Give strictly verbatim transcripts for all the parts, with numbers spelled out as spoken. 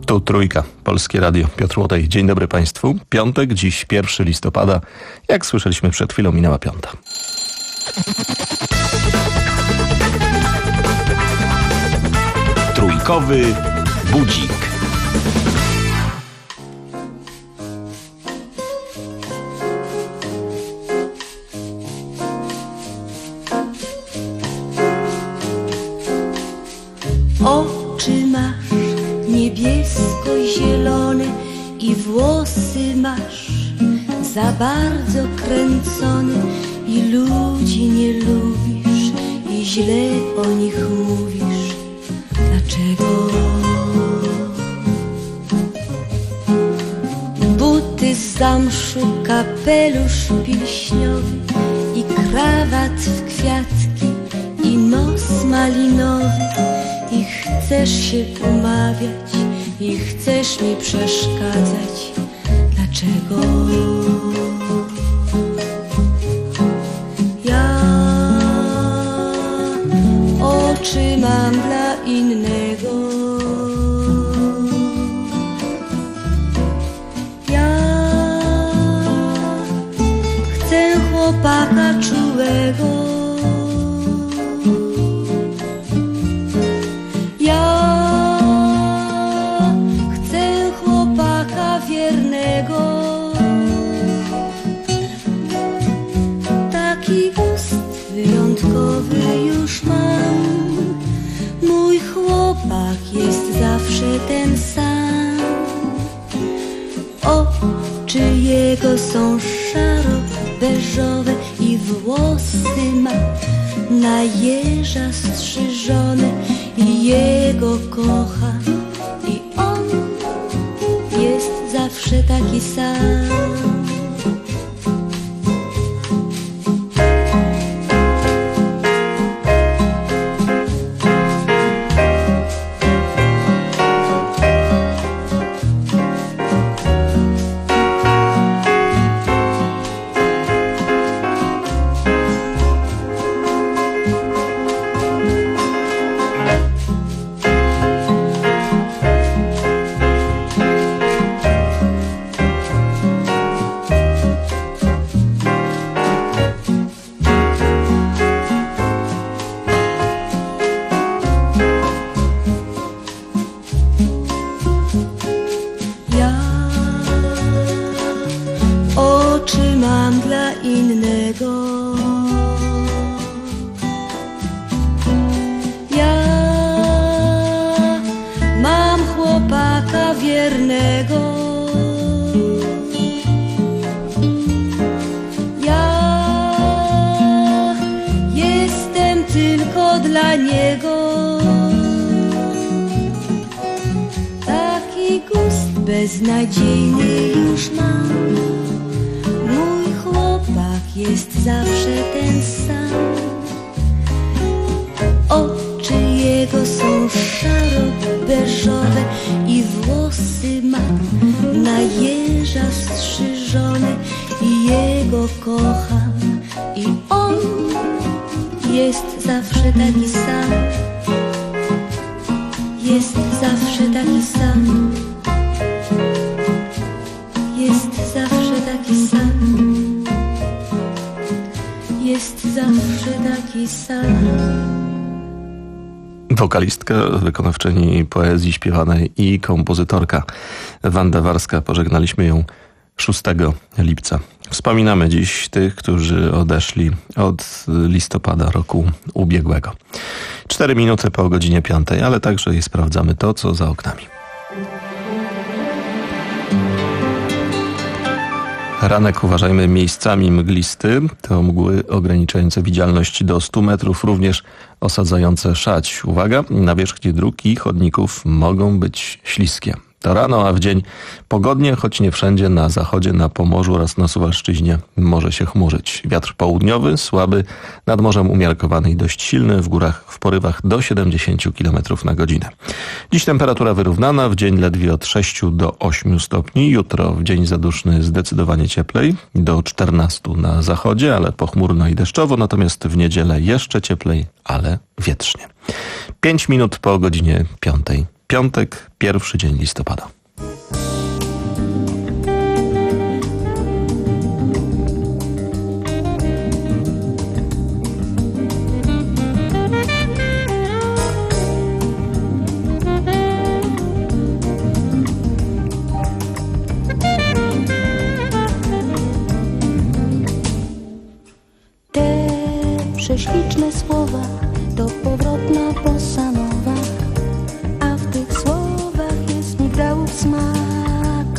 Tu Trójka, Polskie Radio, Piotr Łotej. Dzień dobry Państwu. Piątek, dziś pierwszego listopada. Jak słyszeliśmy przed chwilą, minęła piąta. Trójkowy budzik. Oczy masz niebiesko-zielone i włosy masz za bardzo kręcone i ludzi nie lubisz i źle o nich mówisz. Dlaczego? Buty z zamszu, kapelusz pilśniowy i krawat w kwiatki i nos malinowy. I chcesz się umawiać i chcesz mi przeszkadzać. Dlaczego? Ja oczy mam dla innego. Ja chcę chłopaka czułego. Taki gust wyjątkowy już mam. Mój chłopak jest zawsze ten sam. Oczy jego są szaro-beżowe i włosy ma na jeża strzyżone. I jego kocham i on jest zawsze taki sam. Beznadziejny już mam. Mój chłopak jest zawsze ten sam. Oczy jego są szaro-beżowe i włosy ma na jeża strzyżone. I jego kocham i on jest zawsze taki sam. Jest zawsze taki sam. Jest zawsze taki sam. Jest zawsze taki sam. Wokalistka, wykonawczyni poezji śpiewanej i kompozytorka Wanda Warska. Pożegnaliśmy ją szóstego lipca. Wspominamy dziś tych, którzy odeszli od listopada roku ubiegłego. Cztery minuty po godzinie piątej, ale także i sprawdzamy to, co za oknami. Ranek uważajmy miejscami mglisty, to mgły ograniczające widzialność do stu metrów, również osadzające szać. Uwaga, nawierzchnie dróg i chodników mogą być śliskie. To rano, a w dzień pogodnie, choć nie wszędzie. Na zachodzie, na Pomorzu oraz na Suwalszczyźnie może się chmurzyć. Wiatr południowy, słaby, nad morzem umiarkowany i dość silny, w górach w porywach do siedemdziesięciu kilometrów na godzinę. Dziś temperatura wyrównana, w dzień ledwie od sześciu do ośmiu stopni. Jutro w dzień zaduszny zdecydowanie cieplej, do czternastu na zachodzie, ale pochmurno i deszczowo, natomiast w niedzielę jeszcze cieplej, ale wietrznie. Pięć minut po godzinie piątej. piątek, pierwszy dzień listopada. Prześliczne słowa to powrotna bossa nowa, a w tych słowach jest migdałów smak.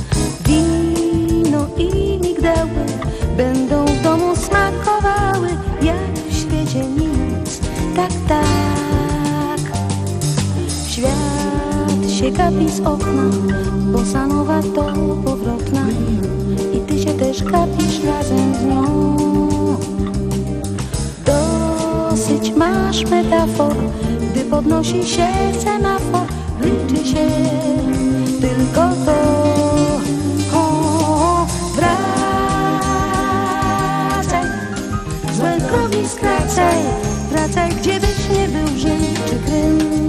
Wino i migdały będą w domu smakowały, jak w świecie nic, tak, tak. Świat się gapi z okna, bossa nowa to powrotna i ty się też gapisz razem z nią. Dosyć masz metafor, gdy podnosi się semafor, liczy się tylko to. O, wracaj, złe drogi skracaj, wracaj, gdzie byś nie był, Rzym czy Krym.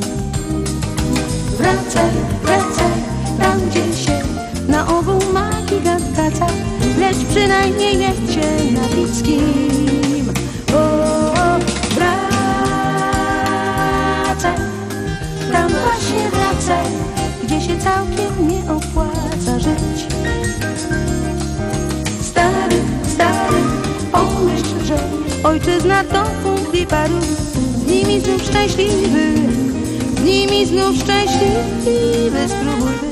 Wracaj, wracaj, tam gdzie się na ogół ma gigant kaca, lecz przynajmniej jest się na Wickim. Tam właśnie wracaj, gdzie się całkiem nie opłaca żyć. Stary, stary, pomyśl, że ojczyzna to punkt i paru. Z nimi znów szczęśliwy, z nimi znów szczęśliwy spróbuj być.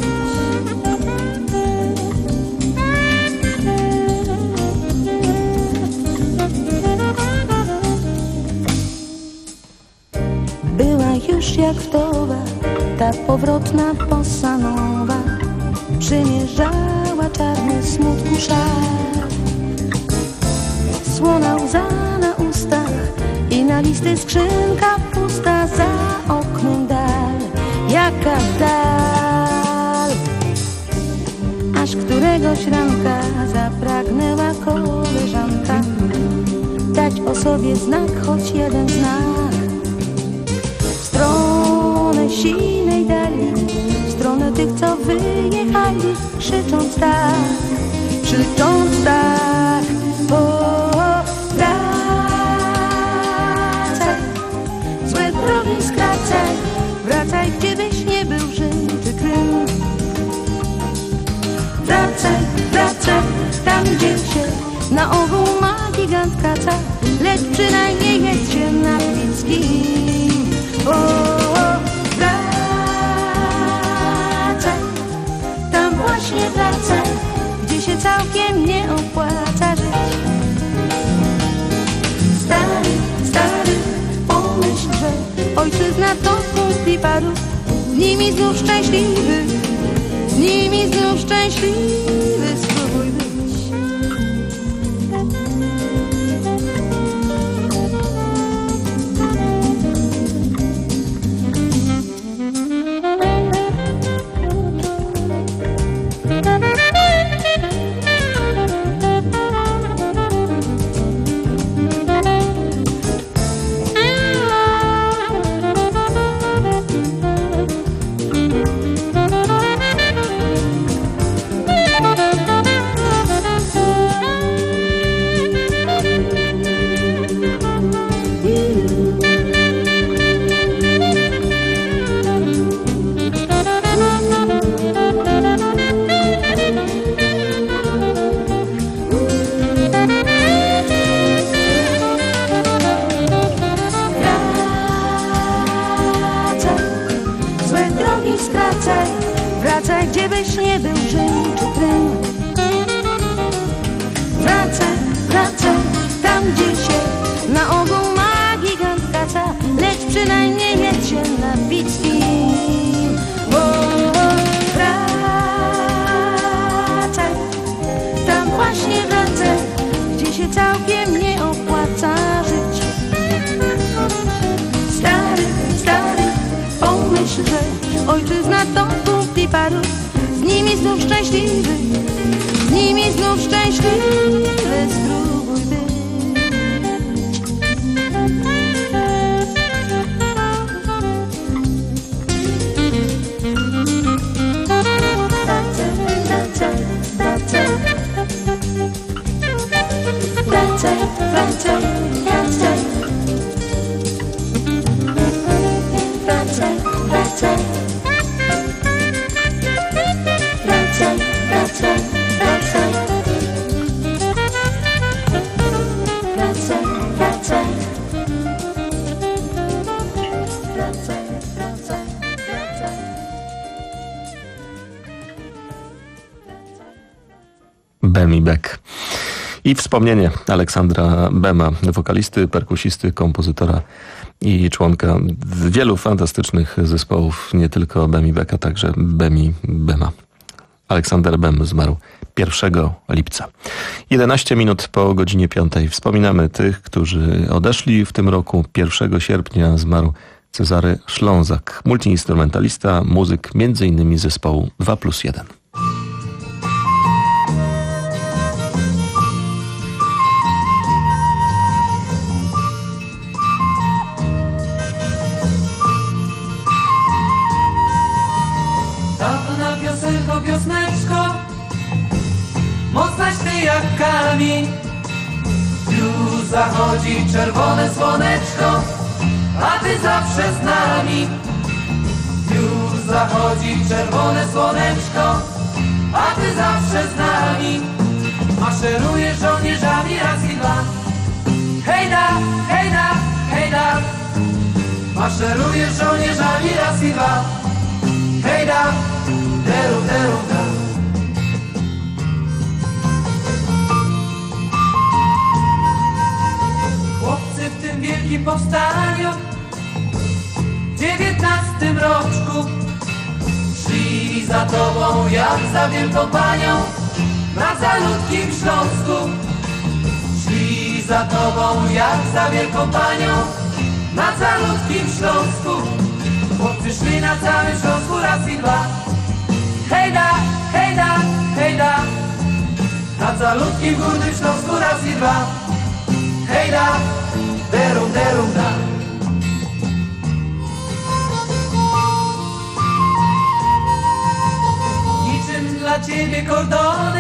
Była już jak wdowa, ta powrotna bossa nowa, przymierzała czarny smutku szal. Słona łza na ustach i na listy skrzynka pusta, za oknem dal, jaka dal. Aż któregoś ranka zapragnęła koleżanka dać o sobie znak, choć jeden znak. W stronę sinej dali, w stronę tych, co wyjechali, krzycząc tak, krzycząc tak. O, wracaj, złe drogi skracaj, wracaj, gdzie byś nie był, Rzym czy Krym. Wracaj, wracaj, tam gdzie się na ogół ma gigant kaca, lecz przynajmniej jest się na Wickim. O, o, wracaj, tam właśnie wracaj, gdzie się całkiem nie opłaca żyć. Stary, stary, pomyśl, że ojczyzna to punkt i paru. Z nimi znów szczęśliwy, z nimi znów szczęśliwy spróbuj być. Wracaj, gdzie byś nie był, Rzym czy Krym. Wracaj, wracaj, tam gdzie się na ogół ma gigant kaca, lecz przynajmniej jest się na Wickim. O, o, wracaj, tam właśnie wracaj, gdzie się całkiem nie opłaca żyć. Stary, stary, pomyśl, że ojczyzna to punkt i paru. Z nimi znów szczęśliwy, z nimi znów szczęśliwy spróbuj być. Bemi Beck. I wspomnienie Aleksandra Bema, wokalisty, perkusisty, kompozytora i członka wielu fantastycznych zespołów, nie tylko Bemi Becka, także Bemi Bema. Aleksander Bem zmarł pierwszego lipca. jedenaście minut po godzinie piątej. Wspominamy tych, którzy odeszli w tym roku. pierwszego sierpnia zmarł Cezary Ślązak, multiinstrumentalista, muzyk między innymi zespołu dwa plus jeden. Dawna piosenko, piosneczko, mocnaś ty jak kamień. Już zachodzi czerwone słoneczko, a ty zawsze z nami. Już zachodzi czerwone słoneczko, a ty zawsze z nami. Maszerujesz żołnierzami raz i dwa. Hejda, hejda, hejda. Maszerujesz żołnierzami raz i dwa. Hejda, deru, deru, da. Chłopcy w tym wielkim powstaniu w dziewiętnastym roczku szli za tobą jak za wielką panią na calutkim Śląsku. Szli za tobą jak za wielką panią na calutkim Śląsku. Chłopcy szli na całym Śląsku raz i dwa. Hejda, hejda, hejda. Na calutkim górnym Śląsku raz i dwa. Hejda, derum, derum, da. Niczym dla ciebie kordony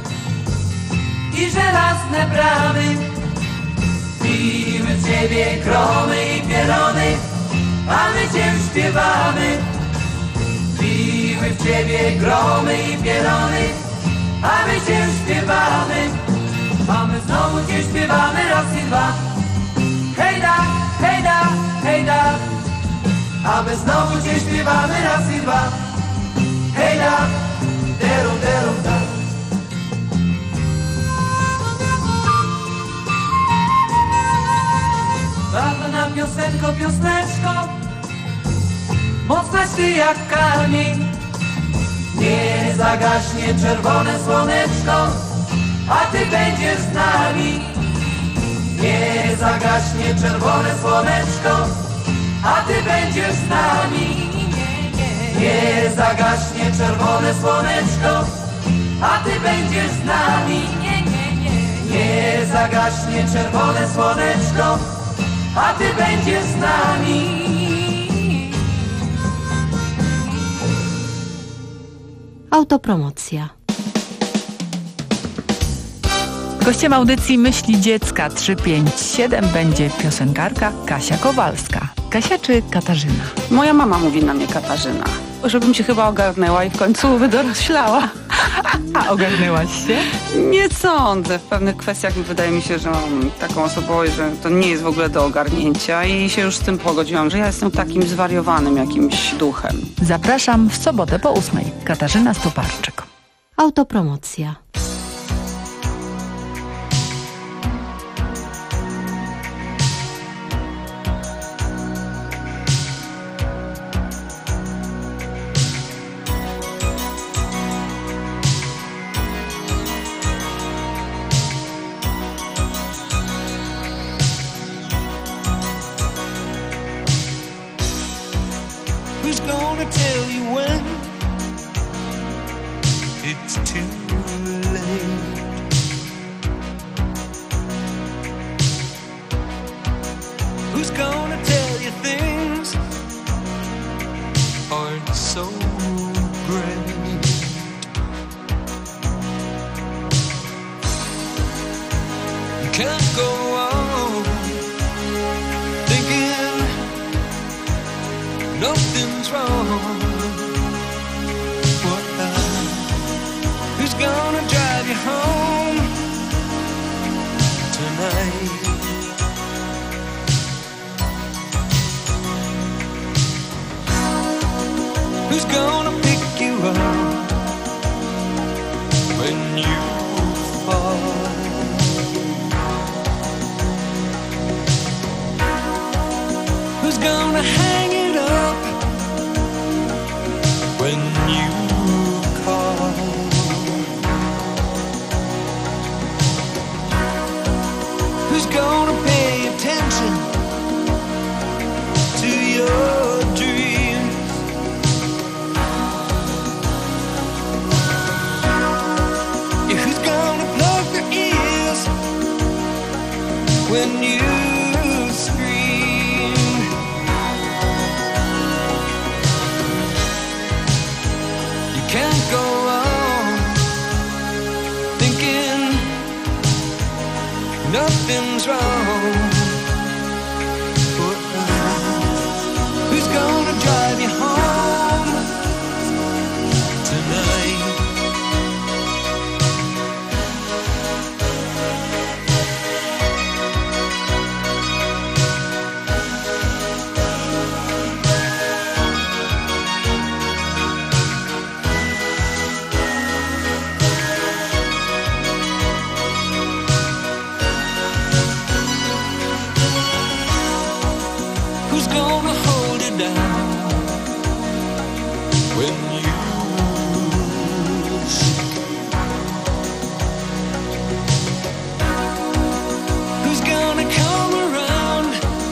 i żelazne bramy. Biły w ciebie gromy i pierony, a my cię śpiewamy. Biły w ciebie gromy i pierony, a my cię śpiewamy. A my znowu cię śpiewamy raz i dwa. Hejda, hejda, hejda. A my znowu cię śpiewamy raz i dwa. Hejda, derum, derum, da. Dawna piosenko, piosneczko, mocnaś ty jak kamień. Nie zagaśnie czerwone słoneczko, a ty będziesz z nami. Nie zagaśnie czerwone słoneczko, a ty będziesz z nami. Nie zagaśnie czerwone słoneczko, a ty będziesz z nami. Nie zagaśnie czerwone słoneczko, a ty będziesz z nami. Autopromocja. Gościem audycji Myśli Dziecka trzysta pięćdziesiąt siedem będzie piosenkarka Kasia Kowalska. Kasia czy Katarzyna? Moja mama mówi na mnie Katarzyna. Żebym się chyba ogarnęła i w końcu wydoroślała. A ogarnęłaś się? Nie sądzę. W pewnych kwestiach wydaje mi się, że mam taką osobowość, że to nie jest w ogóle do ogarnięcia i się już z tym pogodziłam, że ja jestem takim zwariowanym jakimś duchem. Zapraszam w sobotę po ósmej. Katarzyna Stuparczyk. Autopromocja. Who's gonna tell you when it's too late? Who's gonna tell you things aren't so great? You can't go on thinking nothing's wrong. What? Who's gonna drive you home tonight? Who's gonna pick you up when you Who's gonna hang it up when you call? Who's gonna pay attention to your dreams? Yeah, who's gonna plug their ears when you scream? You can't go on thinking nothing's wrong. Who's gonna drive you home tonight? Who's gonna hold it down when you sick? Who's gonna come around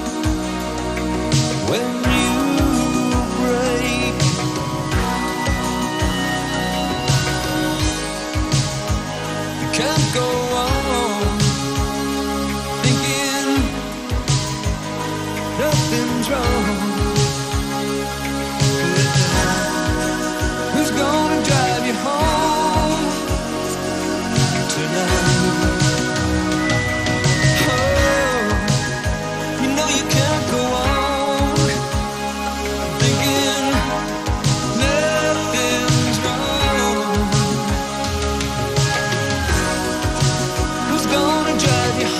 when you break? You can't go on thinking nothing's wrong. Who's gonna drive you home tonight? Oh, you know you can't go on thinking nothing's wrong. Who's gonna drive you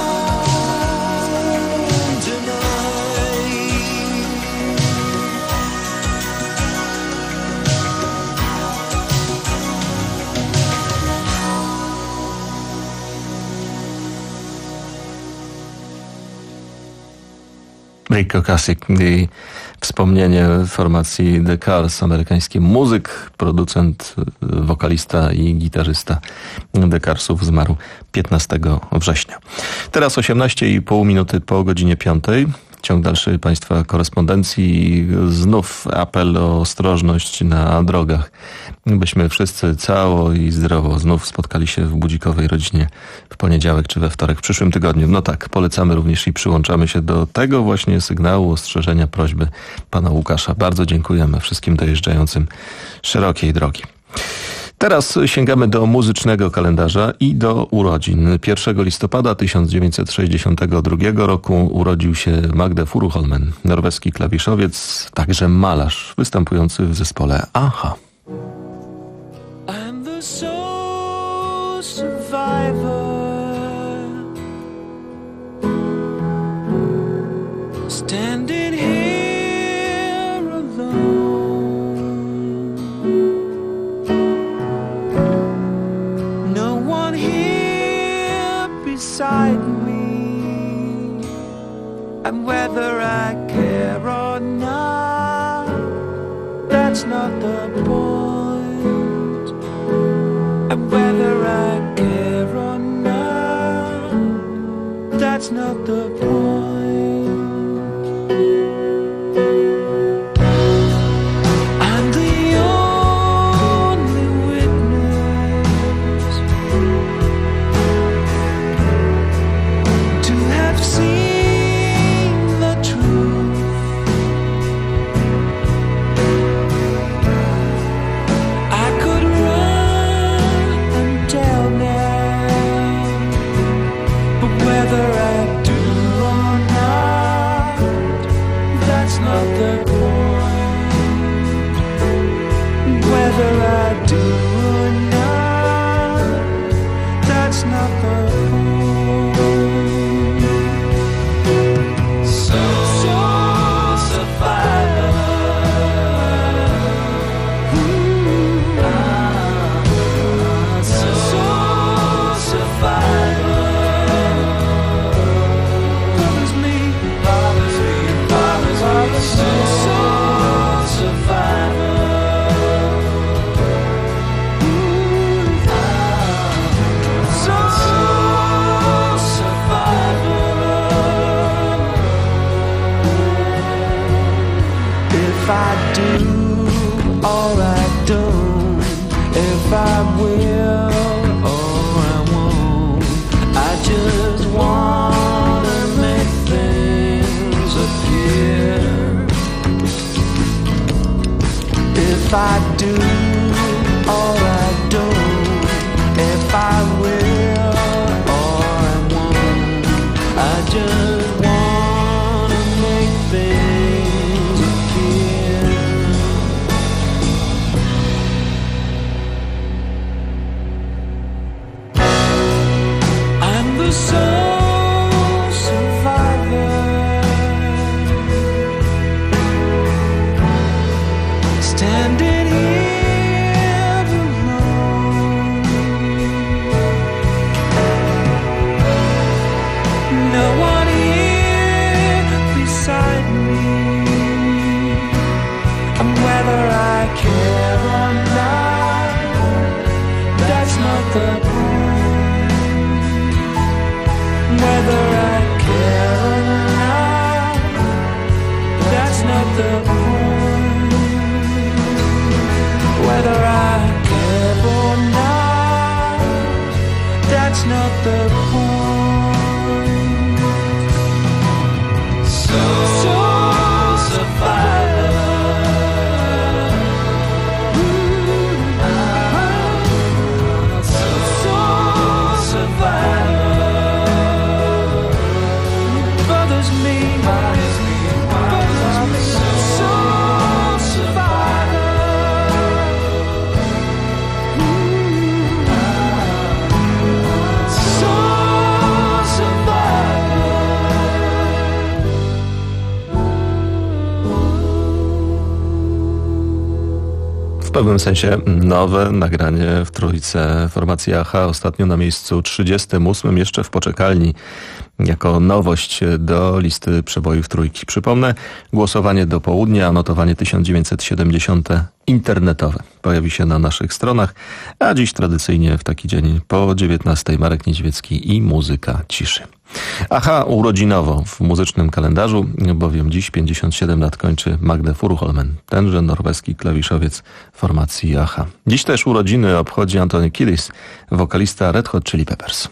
home tonight? Rico Kasich i wspomnienie formacji The Cars, amerykański muzyk, producent, wokalista i gitarzysta The Carsów, zmarł piętnastego września. Teraz osiemnaście i pół minuty po godzinie piątej. Ciąg dalszy Państwa korespondencji. Znów apel o ostrożność na drogach, byśmy wszyscy cało i zdrowo znów spotkali się w budzikowej rodzinie w poniedziałek czy we wtorek w przyszłym tygodniu. No tak, polecamy również i przyłączamy się do tego właśnie sygnału, ostrzeżenia, prośby pana Łukasza. Bardzo dziękujemy wszystkim dojeżdżającym szerokiej drogi. Teraz sięgamy do muzycznego kalendarza i do urodzin. pierwszego listopada tysiąc dziewięćset sześćdziesiątego drugiego roku urodził się Magde Furuholmen, norweski klawiszowiec, także malarz, występujący w zespole Aha. I'm the sole survivor, standing here alone. No one here beside me, and whether I care or not, that's not the point. And whether I care or not, that's not the point. I'm the only witness to have seen the truth. I could run and tell now, but whether I do or not, that's not the point. Whether I do or not, that's not the point. So, so survivor. Ooh, ah, so, so survivor. Bothers me, bothers me, bothers if I do or I don't, if I will or I won't. I just wanna make things appear. I'm the sole survivor, standing here alone. No one here beside me, and whether I care or not, that's not the point. Whether I care or not, that's not the point. Whether I care or not, that's not the point. Soul survivor. Soul survivor. It bothers me. Bothers me. Bothers me. Soul survivor. Soul survivor. W pewnym sensie nowe nagranie w trójce formacji Aha, ostatnio na miejscu trzydziestym ósmym, jeszcze w poczekalni, jako nowość do listy przebojów trójki. Przypomnę, głosowanie do południa, notowanie tysiąc dziewięćset siedemdziesiąte internetowe. Pojawi się na naszych stronach, a dziś tradycyjnie w taki dzień po dziewiętnastej Marek Niedźwiecki i muzyka ciszy. Aha, urodzinowo w muzycznym kalendarzu, bowiem dziś pięćdziesiąt siedem lat kończy Magne Furuholmen, tenże norweski klawiszowiec formacji Aha. Dziś też urodziny obchodzi Anthony Kiedis, wokalista Red Hot Chili Peppers.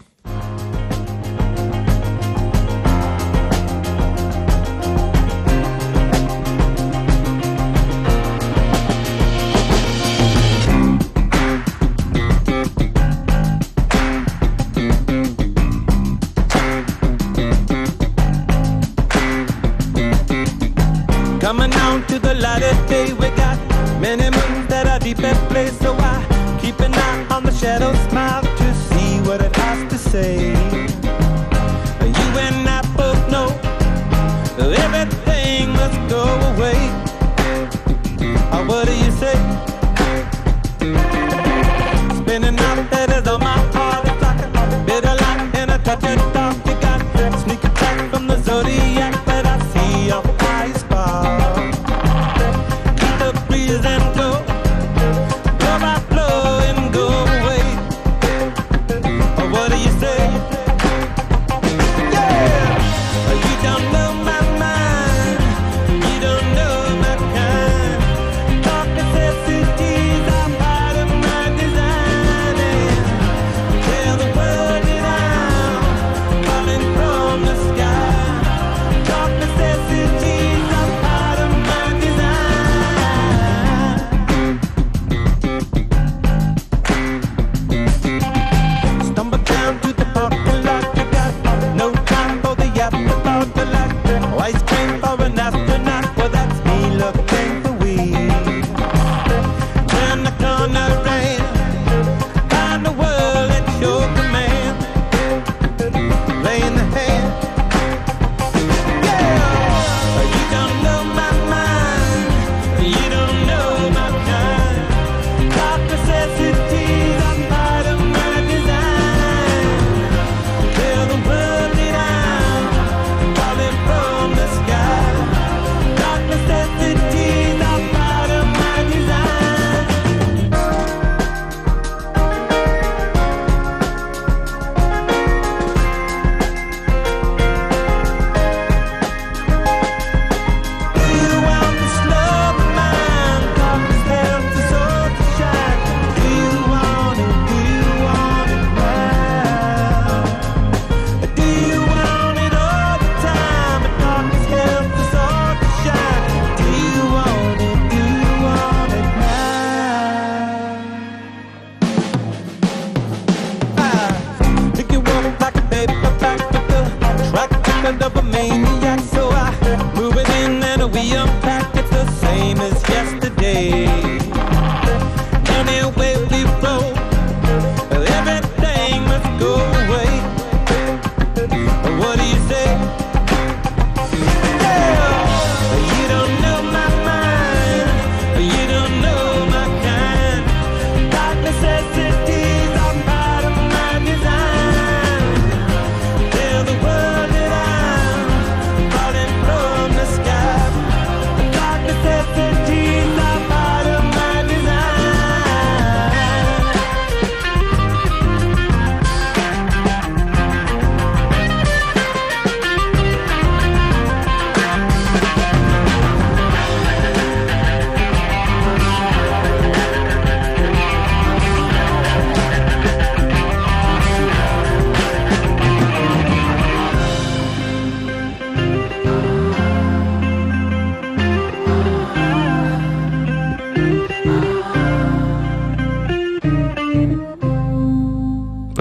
Coming on to the light of day, we got many moons that are deep at play. So I keep an eye on the shadow, smile to see what it has to say.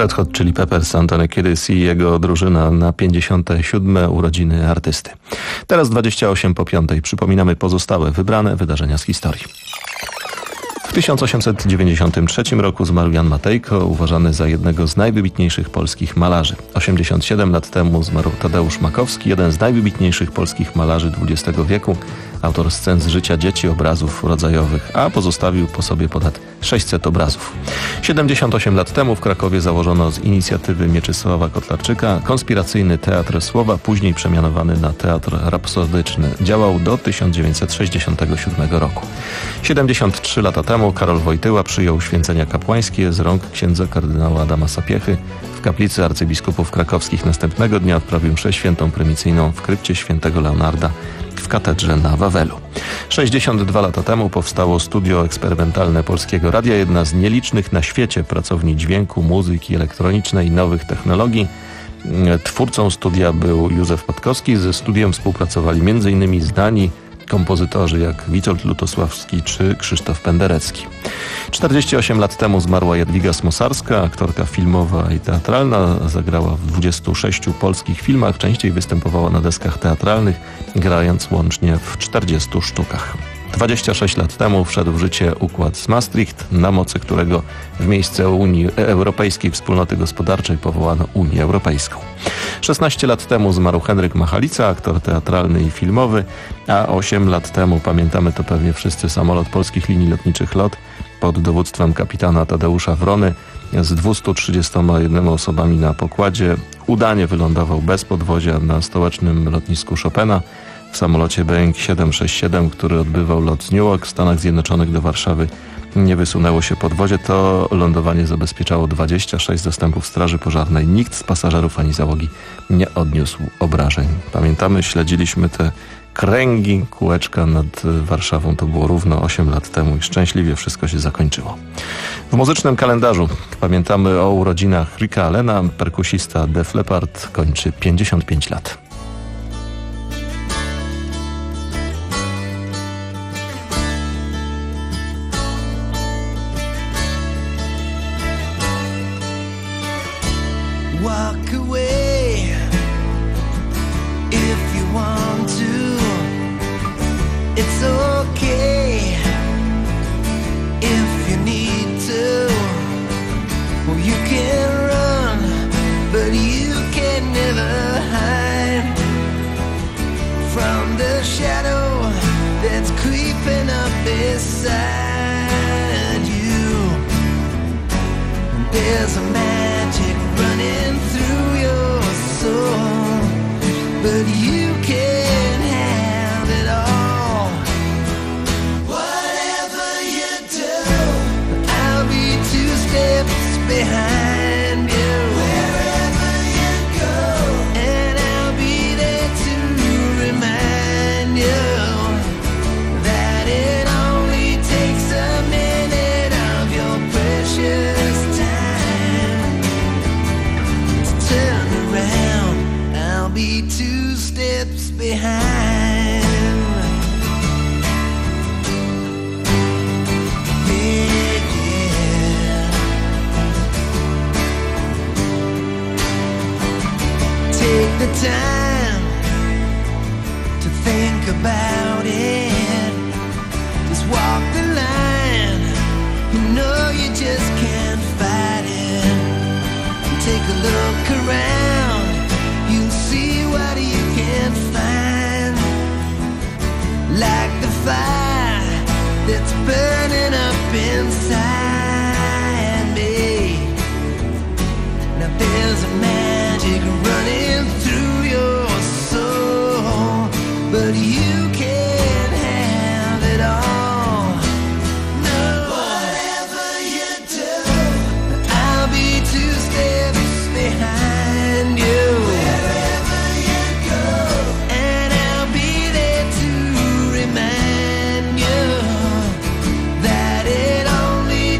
Red Hot Chili Peppers, Anthony Kiedis i jego drużyna na pięćdziesiąte siódme urodziny artysty. Teraz dwadzieścia osiem po piątej. Przypominamy pozostałe wybrane wydarzenia z historii. W tysiąc osiemset dziewięćdziesiątym trzecim roku zmarł Jan Matejko, uważany za jednego z najwybitniejszych polskich malarzy. osiemdziesiąt siedem lat temu zmarł Tadeusz Makowski, jeden z najwybitniejszych polskich malarzy dwudziestego wieku, autor scen z życia dzieci, obrazów rodzajowych, a pozostawił po sobie ponad sześćset obrazów. siedemdziesiąt osiem lat temu w Krakowie założono z inicjatywy Mieczysława Kotlarczyka konspiracyjny Teatr Słowa, później przemianowany na Teatr Rapsodyczny. Działał do tysiąc dziewięćset sześćdziesiątego siódmego roku. siedemdziesiąt trzy lata temu Karol Wojtyła przyjął święcenia kapłańskie z rąk księdza kardynała Adama Sapiechy. W kaplicy arcybiskupów krakowskich następnego dnia odprawił mszę świętą prymicyjną w krypcie świętego Leonarda w katedrze na Wawelu. sześćdziesiąt dwa lata temu powstało studio eksperymentalne Polskiego Radia, jedna z nielicznych na świecie pracowni dźwięku, muzyki elektronicznej i nowych technologii. Twórcą studia był Józef Patkowski. Ze studiem współpracowali między innymi znani kompozytorzy jak Witold Lutosławski czy Krzysztof Penderecki. czterdzieści osiem lat temu zmarła Jadwiga Smosarska, aktorka filmowa i teatralna. Zagrała w dwudziestu sześciu polskich filmach, częściej występowała na deskach teatralnych, grając łącznie w czterdziestu sztukach. dwadzieścia sześć lat temu wszedł w życie układ z Maastricht, na mocy którego w miejsce Unii Europejskiej Wspólnoty Gospodarczej powołano Unię Europejską. szesnaście lat temu zmarł Henryk Machalica, aktor teatralny i filmowy, a osiem lat temu, pamiętamy to pewnie wszyscy, samolot Polskich Linii Lotniczych LOT pod dowództwem kapitana Tadeusza Wrony z dwustu trzydziestoma jednoma osobami na pokładzie udanie wylądował bez podwozia na stołecznym lotnisku Chopina. W samolocie Boeing siedem sześć siedem, który odbywał lot z Newark w Stanach Zjednoczonych do Warszawy, nie wysunęło się podwozie. To lądowanie zabezpieczało dwadzieścia sześć zastępów straży pożarnej. Nikt z pasażerów ani załogi nie odniósł obrażeń. Pamiętamy, śledziliśmy te kręgi, kółeczka nad Warszawą. To było równo osiem lat temu i szczęśliwie wszystko się zakończyło. W muzycznym kalendarzu pamiętamy o urodzinach Ricka Allena. Perkusista Def Leppard kończy pięćdziesiąt pięć lat. Walk away if you want to. It's okay if you need to. Well, you can run, but you can never hide from the shadow that's creeping up beside you. There's a magic running through your soul, but you can't have it all. Whatever you do, I'll be two steps behind you. Wherever you go, and I'll be there to remind you that it only takes a minute of your precious time. Turn around, I'll be two steps behind. Yeah, yeah. Take the time to think about it. Just walk the line. You know you just can't fight it. Take a look around, you'll see what you can find. Like the fire that's burning up inside me. Now there's a magic running through your soul, but you can't have it all. No. Whatever you do, I'll be two steps behind you. Wherever you go, and I'll be there to remind you that it only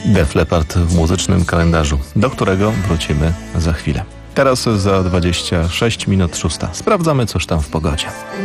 Def Leppard w muzycznym kalendarzu, do którego wrócimy za chwilę. Teraz za dwadzieścia sześć minut szósta. Sprawdzamy, cóż tam w pogodzie.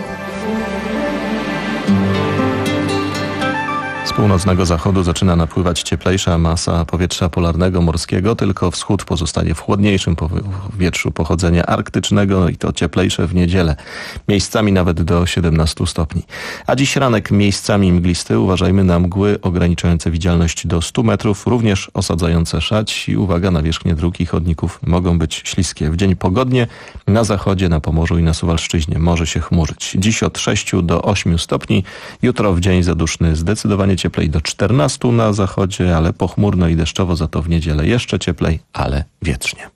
Z północnego zachodu zaczyna napływać cieplejsza masa powietrza polarnego morskiego, tylko wschód pozostaje w chłodniejszym powietrzu pochodzenia arktycznego i to cieplejsze w niedzielę. Miejscami nawet do siedemnastu stopni. A dziś ranek miejscami mglisty, uważajmy na mgły ograniczające widzialność do stu metrów, również osadzające szać i uwaga, nawierzchnie dróg i chodników mogą być śliskie. W dzień pogodnie na zachodzie, na Pomorzu i na Suwalszczyźnie może się chmurzyć. Dziś od sześciu do ośmiu stopni, jutro w dzień zaduszny zdecydowanie cieplej do czternastu na zachodzie, ale pochmurno i deszczowo, za to w niedzielę jeszcze cieplej, ale wietrznie.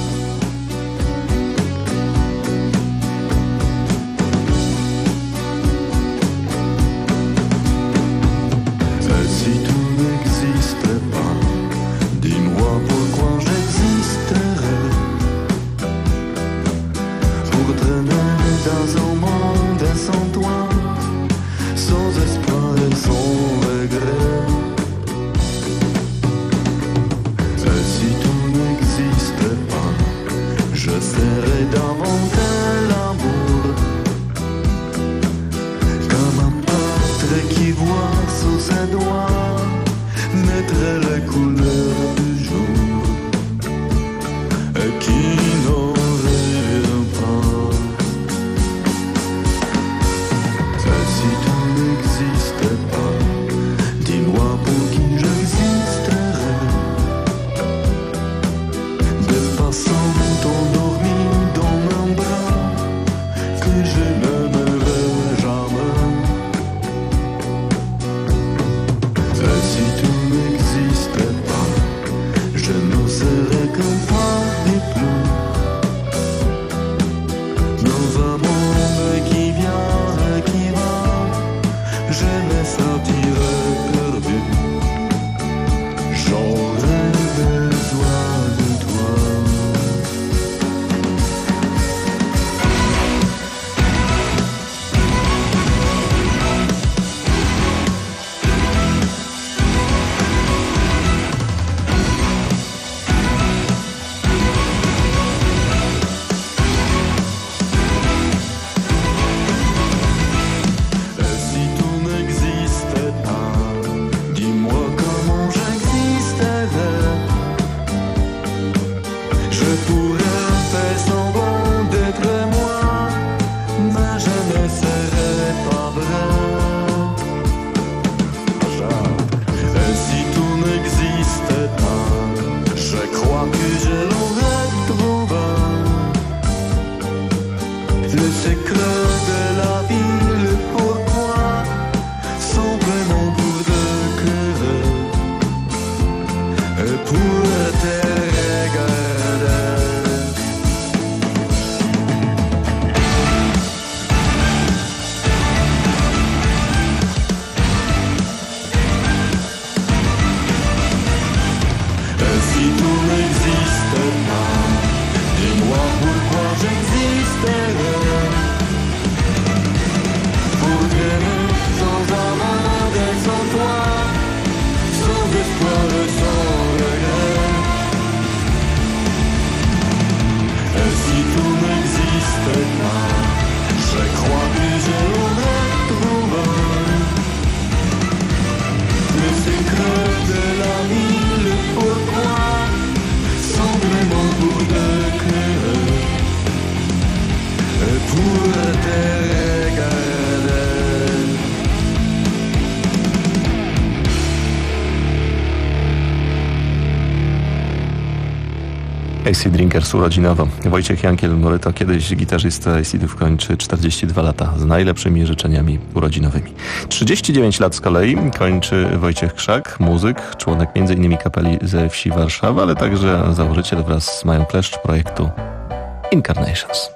A C Drinkers urodzinowo. Wojciech Jankiel-Moryto, kiedyś gitarzysta A C kończy czterdzieści dwa lata z najlepszymi życzeniami urodzinowymi. trzydzieści dziewięć lat z kolei kończy Wojciech Krzak, muzyk, członek między innymi kapeli ze wsi Warszawa, ale także założyciel wraz z Mają Kleszcz projektu Incarnations.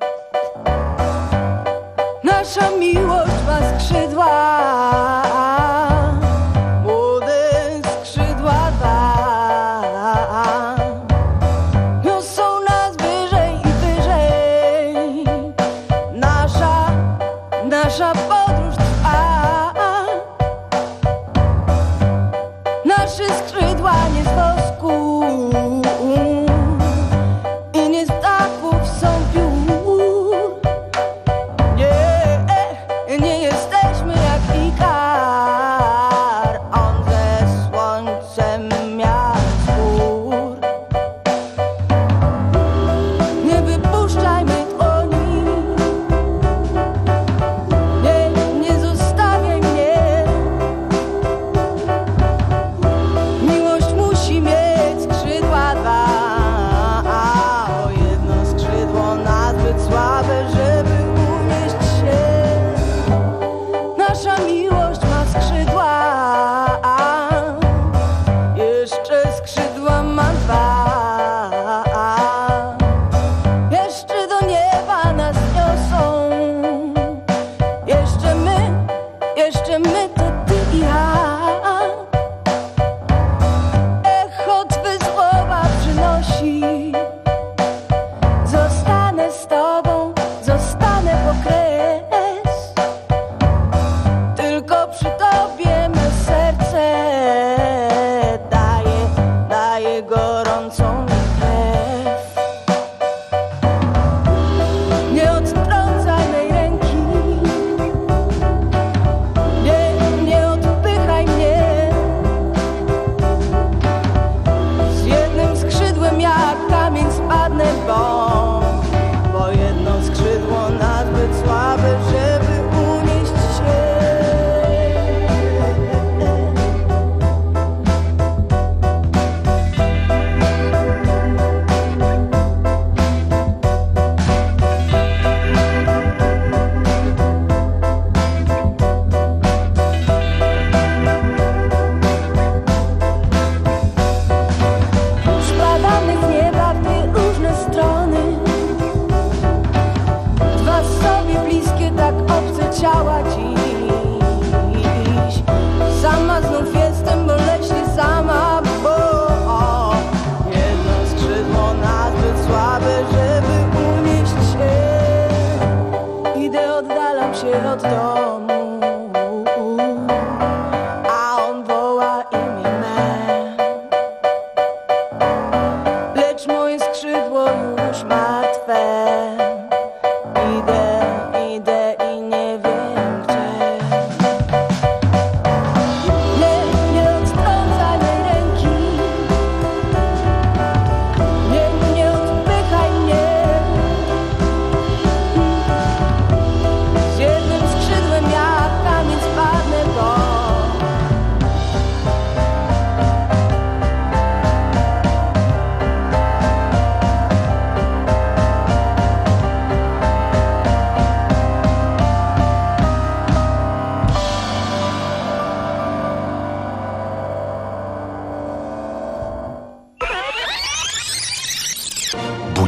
Nasza miłość ma skrzydła, młode skrzydła dwa, niosą nas wyżej i wyżej, nasza, nasza podróż trwa, nasze skrzydła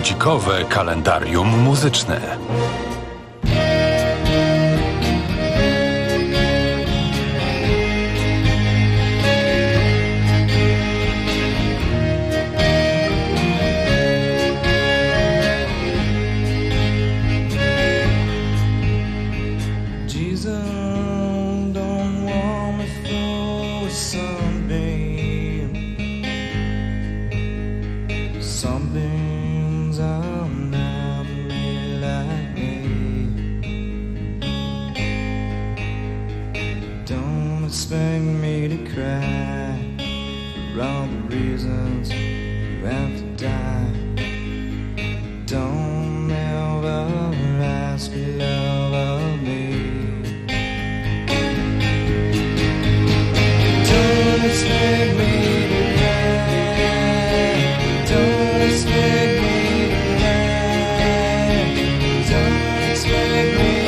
budzikowe kalendarium muzyczne. Expect me to cry for all the reasons you have to die. Don't ever ask for love of me. Don't expect me to cry. Don't expect me to lie. Don't expect me.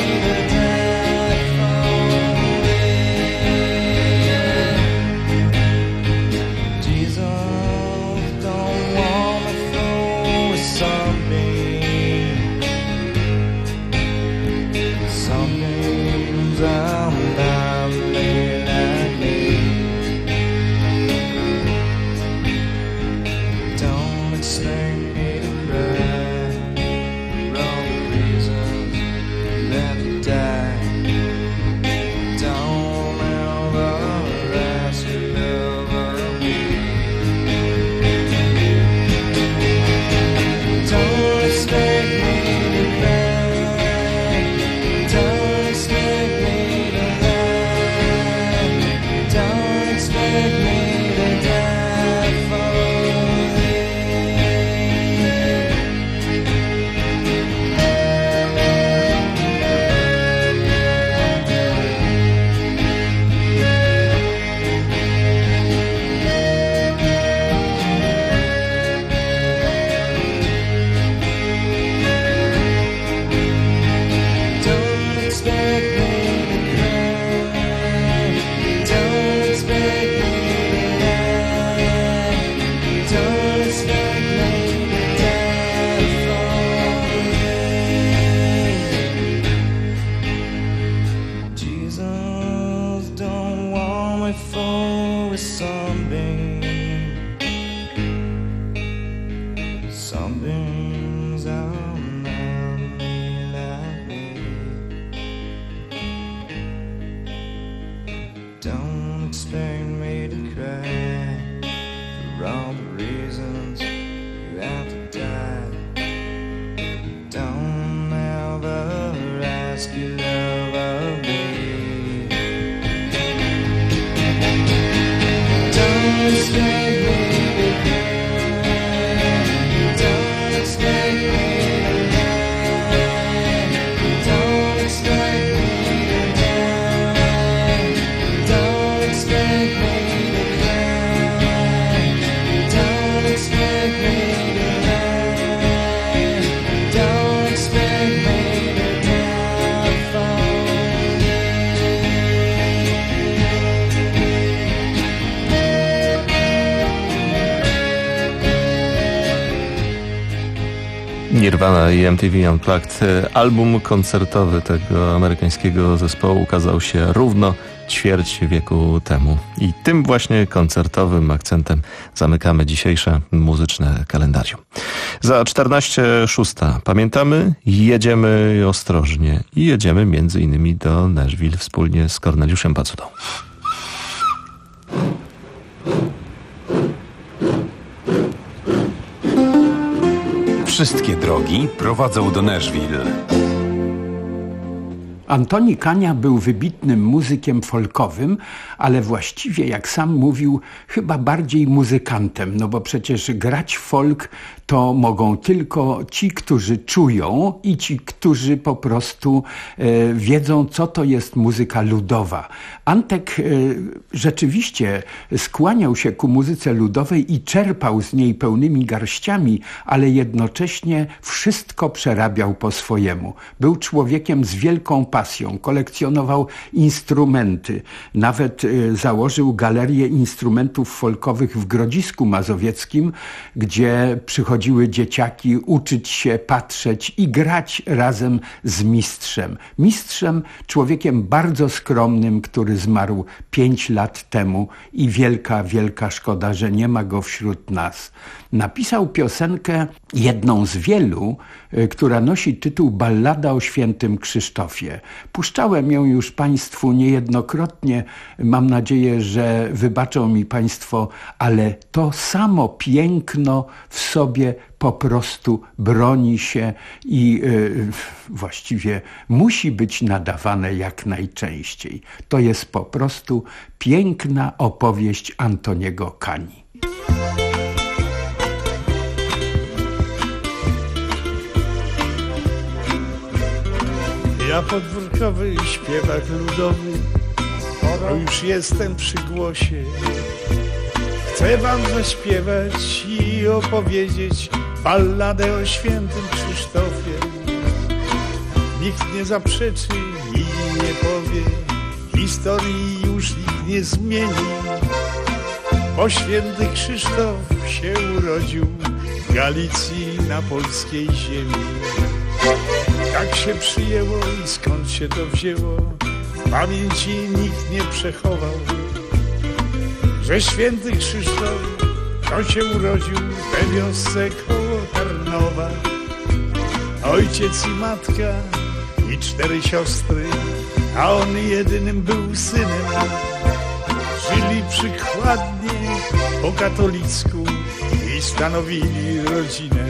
Nirvana i M T V Unplugged. Album koncertowy tego amerykańskiego zespołu ukazał się równo ćwierć wieku temu. I tym właśnie koncertowym akcentem zamykamy dzisiejsze muzyczne kalendarium. Za czternaście szósta pamiętamy, jedziemy ostrożnie i jedziemy między innymi do Nashville wspólnie z Korneliuszem Pacudą. Wszystkie drogi prowadzą do Nashville. Antoni Kania był wybitnym muzykiem folkowym, ale właściwie, jak sam mówił, chyba bardziej muzykantem, no bo przecież grać folk to mogą tylko ci, którzy czują i ci, którzy po prostu e, wiedzą, co to jest muzyka ludowa. Antek e, rzeczywiście skłaniał się ku muzyce ludowej i czerpał z niej pełnymi garściami, ale jednocześnie wszystko przerabiał po swojemu. Był człowiekiem z wielką pasją pasją. Kolekcjonował instrumenty. Nawet założył galerię instrumentów folkowych w Grodzisku Mazowieckim, gdzie przychodziły dzieciaki uczyć się, patrzeć i grać razem z mistrzem. Mistrzem, człowiekiem bardzo skromnym, który zmarł pięć lat temu i wielka, wielka szkoda, że nie ma go wśród nas. Napisał piosenkę, jedną z wielu, która nosi tytuł Ballada o świętym Krzysztofie. Puszczałem ją już Państwu niejednokrotnie. Mam nadzieję, że wybaczą mi Państwo, ale to samo piękno w sobie po prostu broni się i yy, właściwie musi być nadawane jak najczęściej. To jest po prostu piękna opowieść Antoniego Kani. Ja podwórkowy śpiewak ludowy, to już jestem przy głosie. Chcę wam zaśpiewać i opowiedzieć balladę o świętym Krzysztofie. Nikt nie zaprzeczy i nie powie, historii już nikt nie zmieni, bo święty Krzysztof się urodził w Galicji na polskiej ziemi. Jak się przyjęło i skąd się to wzięło, w pamięci nikt nie przechował, że święty Krzysztof to się urodził we wiosce koło Tarnowa. Ojciec i matka i cztery siostry, a on jedynym był synem. Żyli przykładnie po katolicku i stanowili rodzinę.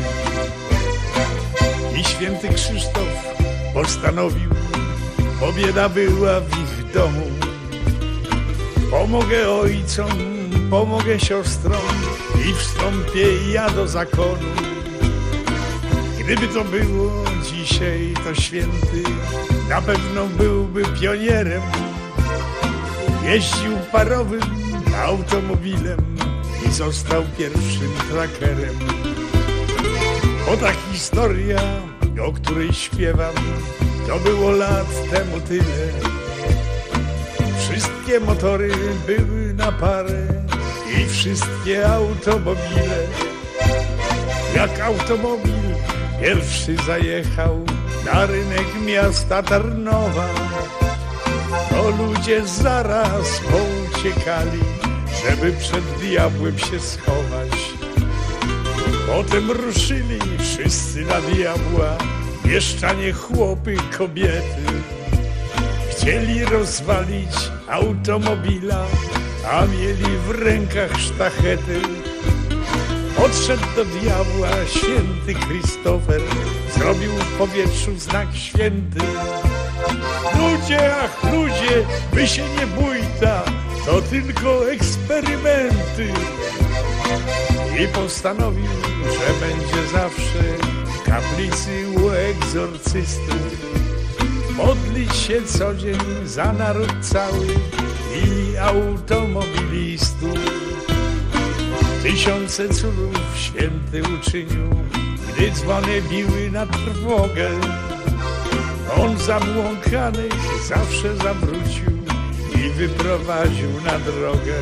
I święty Krzysztof postanowił, bo bieda była w ich domu. Pomogę ojcom, pomogę siostrom i wstąpię ja do zakonu. Gdyby to było dzisiaj, to święty na pewno byłby pionierem. Jeździł parowym automobilem i został pierwszym trackerem. Bo ta historia, o której śpiewam, to było lat temu tyle. Wszystkie motory były na parę i wszystkie automobile. Jak automobil pierwszy zajechał na rynek miasta Tarnowa, to ludzie zaraz pouciekali, żeby przed diabłem się schować. Potem ruszyli wszyscy na diabła, mieszczanie, chłopy, kobiety. Chcieli rozwalić automobila, a mieli w rękach sztachety. Podszedł do diabła święty Krzysztofer, zrobił w powietrzu znak święty. Ludzie, ach ludzie, wy się nie bójta, to tylko eksperymenty. I postanowił, że będzie zawsze w kaplicy u egzorcystów, modlić się co dzień za naród cały i automobilistów. Tysiące cudów święty uczynił, gdy dzwony biły na trwogę. On zabłąkanych zawsze zawrócił i wyprowadził na drogę.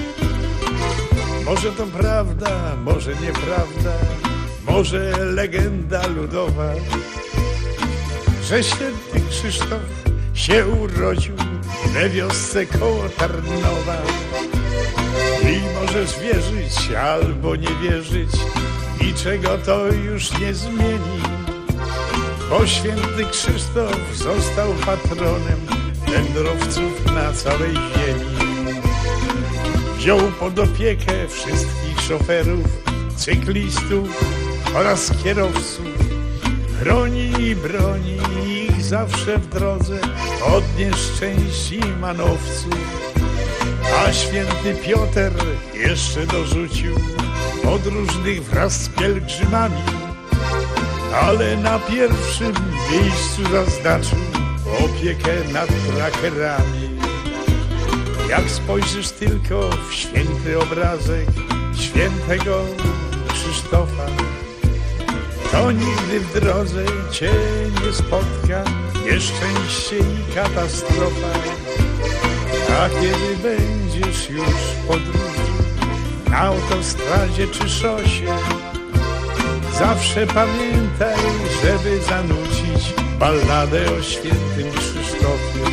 Może to prawda, może nieprawda, może legenda ludowa, że święty Krzysztof się urodził we wiosce koło Tarnowa. I możesz wierzyć albo nie wierzyć, niczego to już nie zmieni, bo święty Krzysztof został patronem wędrowców na całej ziemi. Wziął pod opiekę wszystkich szoferów, cyklistów oraz kierowców. Chroni i broni ich zawsze w drodze od nieszczęść i manowców. A święty Piotr jeszcze dorzucił podróżnych wraz z pielgrzymami, ale na pierwszym miejscu zaznaczył opiekę nad trackerami. Jak spojrzysz tylko w święty obrazek świętego Krzysztofa, to nigdy w drodze cię nie spotka nieszczęście i katastrofa. A kiedy będziesz już w podróży, na autostradzie czy szosie, zawsze pamiętaj, żeby zanucić balladę o świętym Krzysztofie.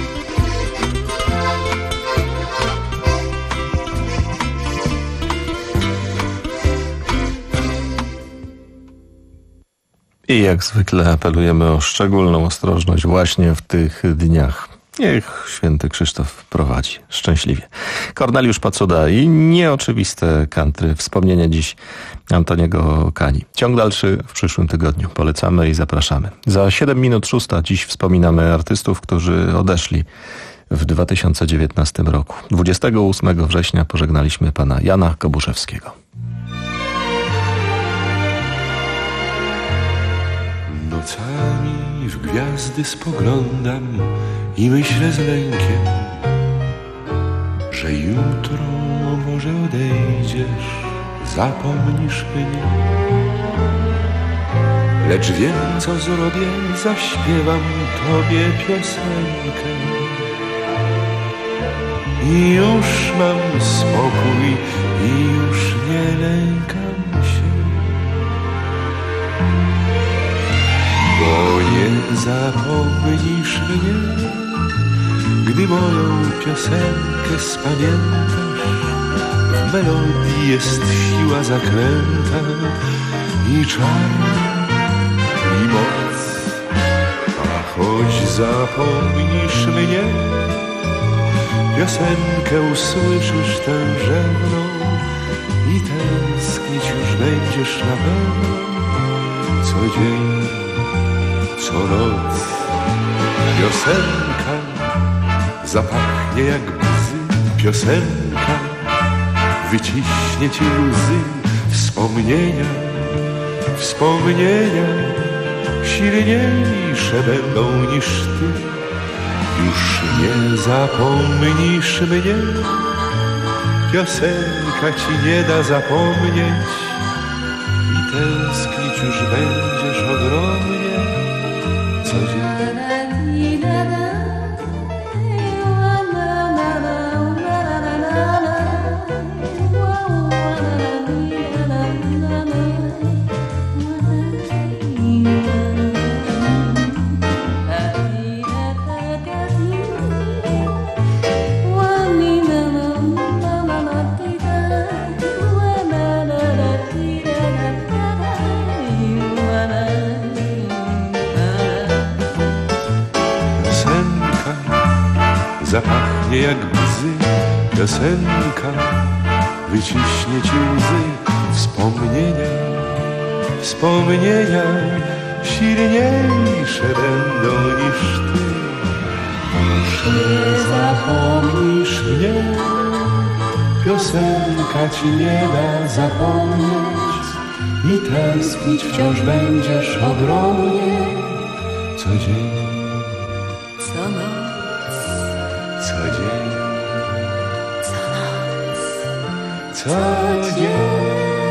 I jak zwykle apelujemy o szczególną ostrożność właśnie w tych dniach. Niech święty Krzysztof prowadzi szczęśliwie. Korneliusz Pacuda i nieoczywiste country. Wspomnienie dziś Antoniego Kani. Ciąg dalszy w przyszłym tygodniu. Polecamy i zapraszamy. Za siedem minut szósta dziś wspominamy artystów, którzy odeszli w dwa tysiące dziewiętnastym roku. dwudziestego ósmego września pożegnaliśmy pana Jana Kobuszewskiego. Nocami w gwiazdy spoglądam i myślę z lękiem, że jutro może odejdziesz, zapomnisz mnie. Lecz wiem, co zrobię, zaśpiewam tobie piosenkę i już mam spokój i już nie lękam się. Bo nie zapomnisz mnie, gdy moją piosenkę spamiętasz. W melodii jest siła zakręta i czar, i moc. A choć zapomnisz mnie, piosenkę usłyszysz tęże mną i tęsknić już będziesz na pewno co dzień, co noc. Piosenka zapachnie jak bzy, piosenka wyciśnie ci łzy. Wspomnienia, wspomnienia silniejsze będą niż ty. Już nie zapomnisz mnie, piosenka ci nie da zapomnieć i tęsknić już będziesz ogromnie co dzień. Zapachnie jak bzy, piosenka wyciśnie ci łzy. Wspomnienia, wspomnienia silniejsze będą niż ty. Już nie zapomnisz mnie, piosenka ci nie da zapomnieć i tęsknić wciąż będziesz ogromnie co dzień, co noc. Co dzień, co noc, co dzień.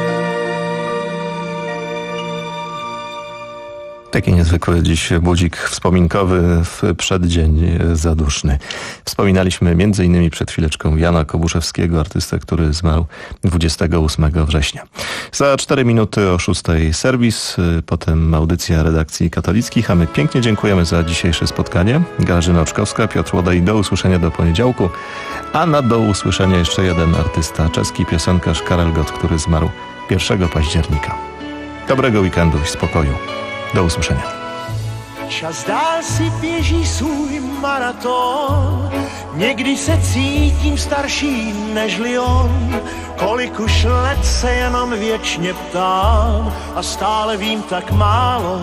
Taki niezwykły dziś budzik wspominkowy w przeddzień zaduszny. Wspominaliśmy między innymi przed chwileczką Jana Kobuszewskiego, artystę, który zmarł dwudziestego ósmego września. Za cztery minuty o szóstej serwis, potem audycja redakcji katolickich, a my pięknie dziękujemy za dzisiejsze spotkanie. Grażyna Oczkowska, Piotr Łodaj, do usłyszenia do poniedziałku, a na do usłyszenia jeszcze jeden artysta, czeski piosenkarz Karel Gott, który zmarł pierwszego października. Dobrego weekendu i spokoju. Do usłyszenia. Čas dál si běží svůj maraton, někdy se cítím starší nežli on, kolik už let se jenom věčně ptám a stále vím tak málo.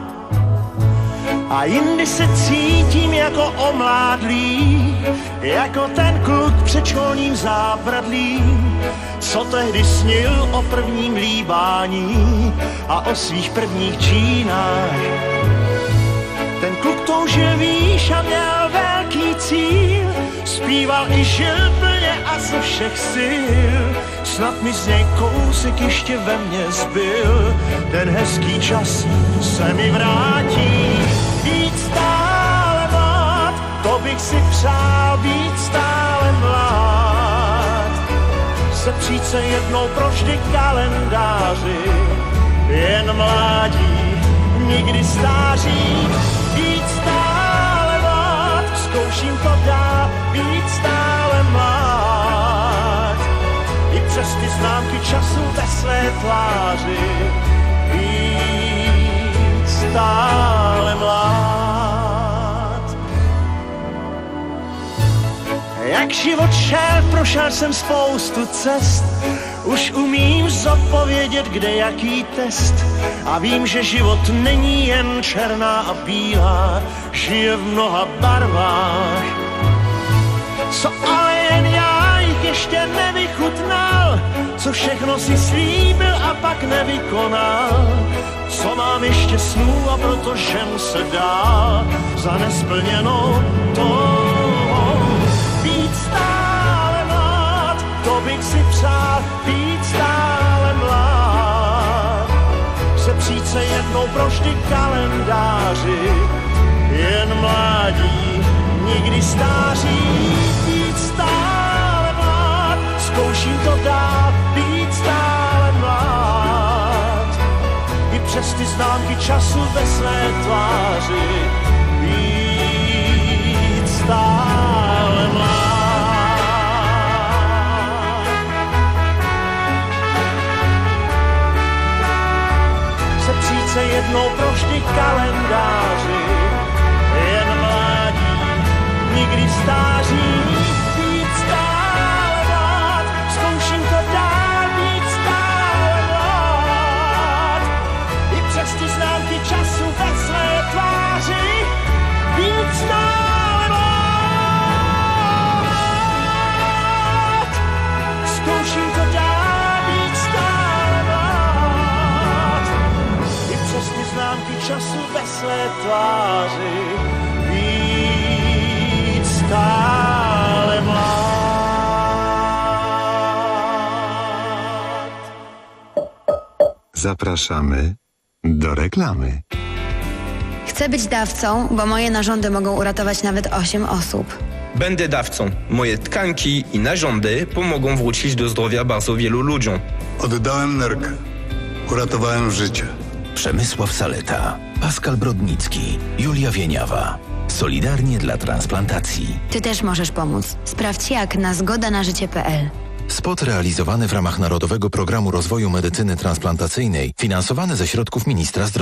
A jindy se cítím jako omládlý, jako ten kluk před školním zábradlím, co tehdy snil o prvním líbání a o svých prvních džínách. Ten kluk toužil výš a měl velký cíl, zpíval i žil plně a ze všech sil. Snad mi z něj kousek ještě ve mně zbyl. Ten hezký čas se mi vrátí. Být stále mlád, to bych si přál, být stále mlád. Sepřít se jednou provždy kalendáři, jen mládí, nikdy stáří. Být stále mlád, zkouším to dál, být stále mlád. I přes ty známky času ve své tváři, být stále mlád. Jak život šel, prošel jsem spoustu cest. Už umím zodpovědět, kde jaký test. A vím, že život není jen černá a bílá, žije v mnoha barvách. Co ale jen já jich ještě nevychutnal, co všechno si slíbil a pak nevykonal. Co mám ještě snů a proto žen se dá za nesplněnou to. Být stále mlád, to bych si přál, být stále mlád. Sepřít se jednou provždy kalendáři, jen mládí, nikdy stáří. Být stále mlád, zkouším to dál, být stále mlád. I přes ty známky času ve své tváři, být stále mlád. Sepřít se jednou provždy kalendáři, jen mládí, nikdy stáří. Být stále mlád, zkouším to dál, být stále mlád. I přes ty známky času ve své tváři, být stále mlád. Zkouším to dál, být stále mlád. I přes ty známky času ve své tváři, být stále mlád. Zapraszamy do reklamy. Chcę być dawcą, bo moje narządy mogą uratować nawet osiem osób. Będę dawcą. Moje tkanki i narządy pomogą wrócić do zdrowia bardzo wielu ludziom. Oddałem nerkę. Uratowałem życie. Przemysław Saleta, Pascal Brodnicki, Julia Wieniawa. Solidarnie dla transplantacji. Ty też możesz pomóc. Sprawdź jak na zgoda na życie kropka p l. Spot realizowany w ramach Narodowego Programu Rozwoju Medycyny Transplantacyjnej, finansowany ze środków Ministra Zdrowia.